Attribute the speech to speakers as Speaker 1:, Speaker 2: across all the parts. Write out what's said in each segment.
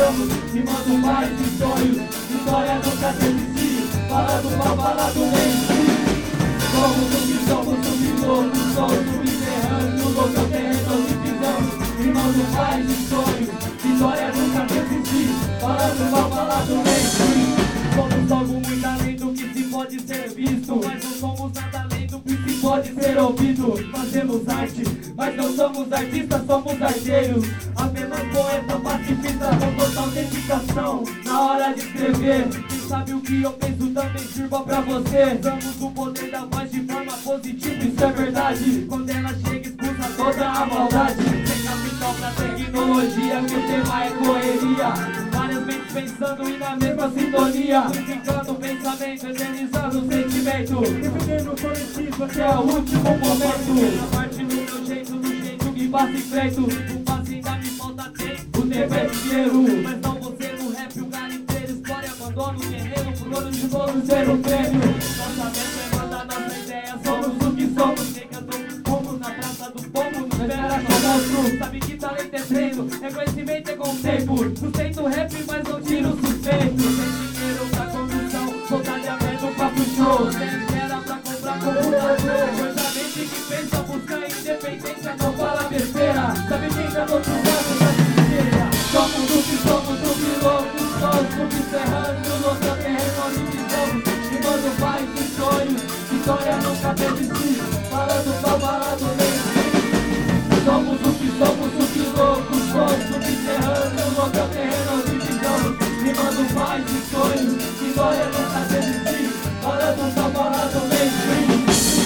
Speaker 1: precisamos, rimando mais de sonhos, história nunca desistir, falando pra falar do mainstream. Somos o que somos, subloucos, somos subterrâneos, louco terreno de visão, rimando mais de sonhos, história nunca desistir, falando pra falar do mainstream. Somos algo muito além do que se pode ser visto, mas não somos nada além do que se pode ser ouvido. Fazemos arte, mas não somos artistas, somos arteiros, apenas poeta pacifista com total dedicação na hora de escrever. Quem sabe o que eu penso também sirva pra você. Usamos o poder da voz de forma positiva, isso é verdade. Quando ela chega expulsa toda a maldade. Sem capital pra tecnologia, que o tema é correria, várias mentes pensando e na mesma sintonia, unificando o pensamento, eternizando o sentimento, defendendo o coletivo até o último momento. A parte do meu jeito, do jeito que passa em frente. O passe ainda me falta tempo, o tempo é dinheiro, mas não você no rap, o cara inteiro história, abandona o terreno pro dono de todo ser um prêmio. Nossa meta é mandar nossa ideia, somos o que somos, quem cantou como na praça do povo, não espera monstro. Sabe que talento é treino, é conhecimento, é tempo. Sustento rap, mas não tiro suspeito. Sem dinheiro pra condução, vontade a merda no papo show. Sem espera pra comprar computador. Coisa mente que pensa, busca independência, não fala besteira. Sabe quem tá do outro lado da trincheira? Somos o que somos, o que loucos, somos subterrâneos, outra terreno onde visamos, rimando paz e sonhos, história nunca desistir, falando pra falar do mainstream. Somos o que somos, o que loucos, somos subterrâneos, outra terreno onde visamos, rimando paz e sonhos, história nunca desistir, falando pra falar do mainstream.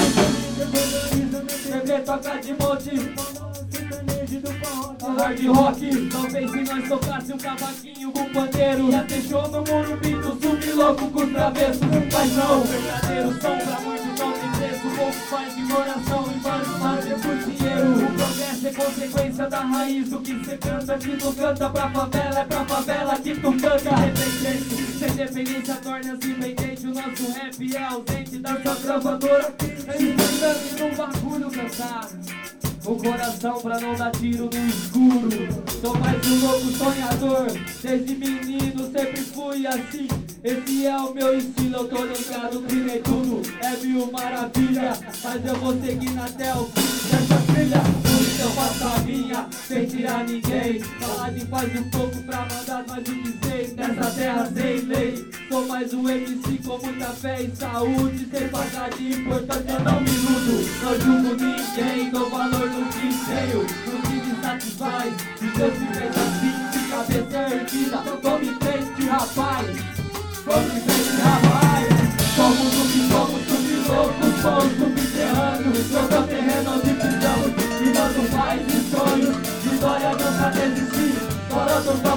Speaker 1: TV toca de monte, hard rock, talvez se nós tocasse um cavaquinho com pandeiro, ia ter show no Morumbi do sub-louco com os travessos. Mas não, verdadeiro som pra muitos não tem preço. O povo faz de coração e vários fazem por dinheiro. O progresso é consequência da raiz do que cê canta. Que tu canta pra favela, é pra favela que tu canta. Independente, sem dependência torna-se independente. O nosso rap é ausente da sua gravadora. Eles num bagulho cansado, o coração pra não dar tiro no escuro. Sou mais um louco sonhador, desde menino sempre fui assim. Esse é o meu estilo, eu tô ligado, criei tudo, é mil maravilha. Mas eu vou seguir até o fim dessa trilha. Por isso eu faço a minha, sem tirar ninguém. Falar de paz um pouco pra mandar mais o que sei. Nessa terra sem lei, sou mais um MC com muita fé e saúde. Sem pagar de importante eu não me iludo. Não julgo ninguém, dou valor no que tenho, no que me satisfaz. Se Deus me fez assim, de cabeça erguida, tome frente, rapaz. Tome frente, rapaz. Somos o que somos, subloucos, somos subterrâneos, outra terreno onde pisamos, rimando paz e sonhos, história nunca desistir, falando